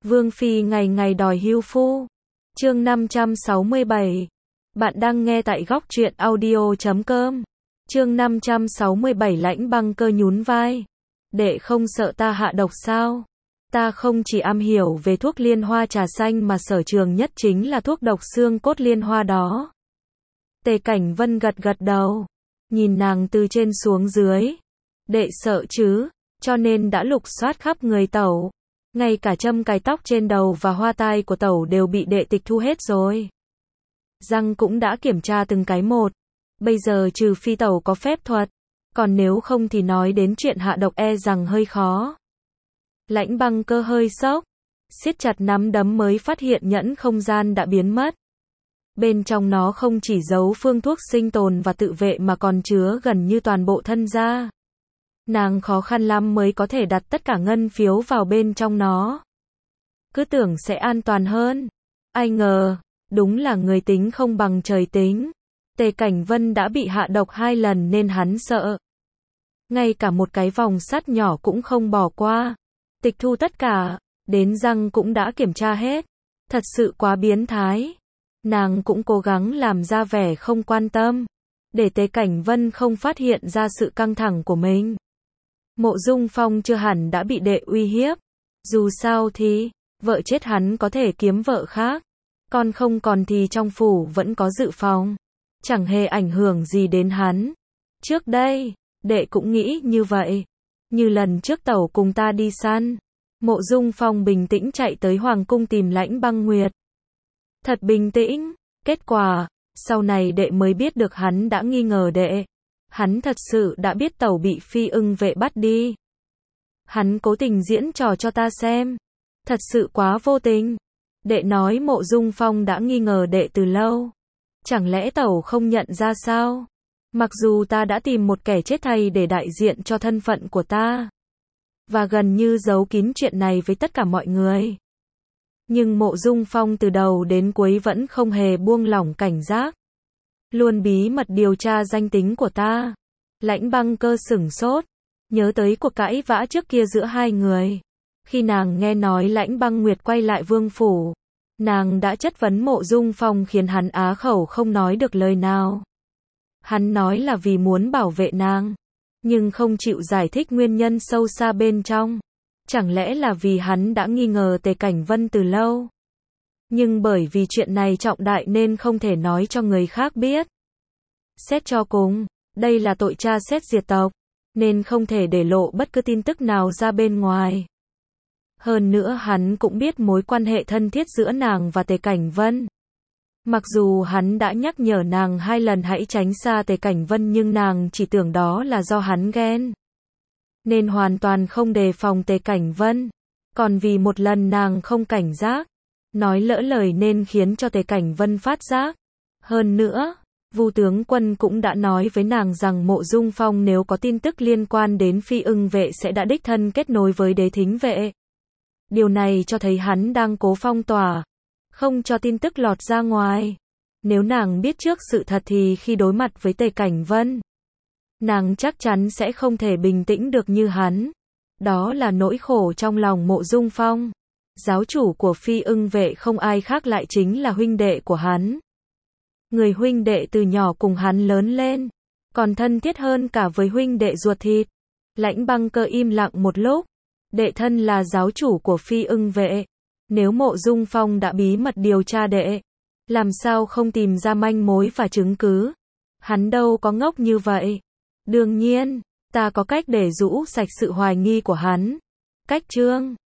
Vương Phi ngày ngày đòi hưu phu. Chương 567. Bạn đang nghe tại góc truyện audio.com. Chương 567 Lãnh Băng Cơ nhún vai. Đệ không sợ ta hạ độc sao? Ta không chỉ am hiểu về thuốc liên hoa trà xanh mà sở trường nhất chính là thuốc độc xương cốt liên hoa đó. Tề Cảnh Vân gật gật đầu, nhìn nàng từ trên xuống dưới. Đệ sợ chứ, cho nên đã lục soát khắp người tẩu. Ngay cả châm cài tóc trên đầu và hoa tai của tẩu đều bị đệ tịch thu hết rồi. Răng cũng đã kiểm tra từng cái một. Bây giờ trừ phi tẩu có phép thuật, còn nếu không thì nói đến chuyện hạ độc e rằng hơi khó. Lãnh Băng Cơ hơi sốc, siết chặt nắm đấm mới phát hiện nhẫn không gian đã biến mất. Bên trong nó không chỉ giấu phương thuốc sinh tồn và tự vệ mà còn chứa gần như toàn bộ thân gia. Nàng khó khăn lắm mới có thể đặt tất cả ngân phiếu vào bên trong nó. Cứ tưởng sẽ an toàn hơn. Ai ngờ, đúng là người tính không bằng trời tính. Tề Cảnh Vân đã bị hạ độc 2 lần nên hắn sợ. Ngay cả một cái vòng sắt nhỏ cũng không bỏ qua. Tịch thu tất cả, đến răng cũng đã kiểm tra hết. Thật sự quá biến thái. Nàng cũng cố gắng làm ra vẻ không quan tâm, để Tề Cảnh Vân không phát hiện ra sự căng thẳng của mình. Mộ Dung Phong chưa hẳn đã bị đệ uy hiếp. Dù sao thì, vợ chết hắn có thể kiếm vợ khác. Con không còn thì trong phủ vẫn có dự phòng. Chẳng hề ảnh hưởng gì đến hắn. Trước đây, đệ cũng nghĩ như vậy. Như lần trước tẩu cùng ta đi săn. Mộ Dung Phong bình tĩnh chạy tới Hoàng cung tìm Lãnh Băng Nguyệt. Thật bình tĩnh. Kết quả, sau này đệ mới biết được hắn đã nghi ngờ đệ. Hắn thật sự đã biết tẩu bị Phi Ưng vệ bắt đi. Hắn cố tình diễn trò cho ta xem. Thật sự quá vô tình. Đệ nói Mộ Dung Phong đã nghi ngờ đệ từ lâu. Chẳng lẽ tẩu không nhận ra sao? Mặc dù ta đã tìm một kẻ chết thay để đại diện cho thân phận của ta. Và gần như giấu kín chuyện này với tất cả mọi người. Nhưng Mộ Dung Phong từ đầu đến cuối vẫn không hề buông lỏng cảnh giác. Luôn bí mật điều tra danh tính của ta. Lãnh Băng Cơ sửng sốt. Nhớ tới cuộc cãi vã trước kia giữa hai người. Khi nàng nghe nói Lãnh Băng Nguyệt quay lại vương phủ, nàng đã chất vấn Mộ Dung Phong khiến hắn á khẩu không nói được lời nào. Hắn nói là vì muốn bảo vệ nàng, nhưng không chịu giải thích nguyên nhân sâu xa bên trong. Chẳng lẽ là vì hắn đã nghi ngờ Tề Cảnh Vân từ lâu? Nhưng bởi vì chuyện này trọng đại nên không thể nói cho người khác biết. Xét cho cùng, đây là tội tra xét diệt tộc, nên không thể để lộ bất cứ tin tức nào ra bên ngoài. Hơn nữa hắn cũng biết mối quan hệ thân thiết giữa nàng và Tề Cảnh Vân. Mặc dù hắn đã nhắc nhở nàng 2 lần hãy tránh xa Tề Cảnh Vân nhưng nàng chỉ tưởng đó là do hắn ghen. Nên hoàn toàn không đề phòng Tề Cảnh Vân. Còn vì một lần nàng không cảnh giác, nói lỡ lời nên khiến cho Tề Cảnh Vân phát giác. Hơn nữa, Vu tướng quân cũng đã nói với nàng rằng Mộ Dung Phong nếu có tin tức liên quan đến Phi Ưng vệ sẽ đã đích thân kết nối với Đế Thính vệ. Điều này cho thấy hắn đang cố phong tỏa, không cho tin tức lọt ra ngoài. Nếu nàng biết trước sự thật thì khi đối mặt với Tề Cảnh Vân, nàng chắc chắn sẽ không thể bình tĩnh được như hắn. Đó là nỗi khổ trong lòng Mộ Dung Phong. Giáo chủ của Phi Ưng vệ không ai khác lại chính là huynh đệ của hắn. Người huynh đệ từ nhỏ cùng hắn lớn lên, còn thân thiết hơn cả với huynh đệ ruột thịt. Lãnh Băng Cơ im lặng một lúc. Đệ thân là giáo chủ của Phi Ưng vệ. Nếu Mộ Dung Phong đã bí mật điều tra đệ, làm sao không tìm ra manh mối và chứng cứ? Hắn đâu có ngốc như vậy. Đương nhiên, ta có cách để rũ sạch sự hoài nghi của hắn. Cách chương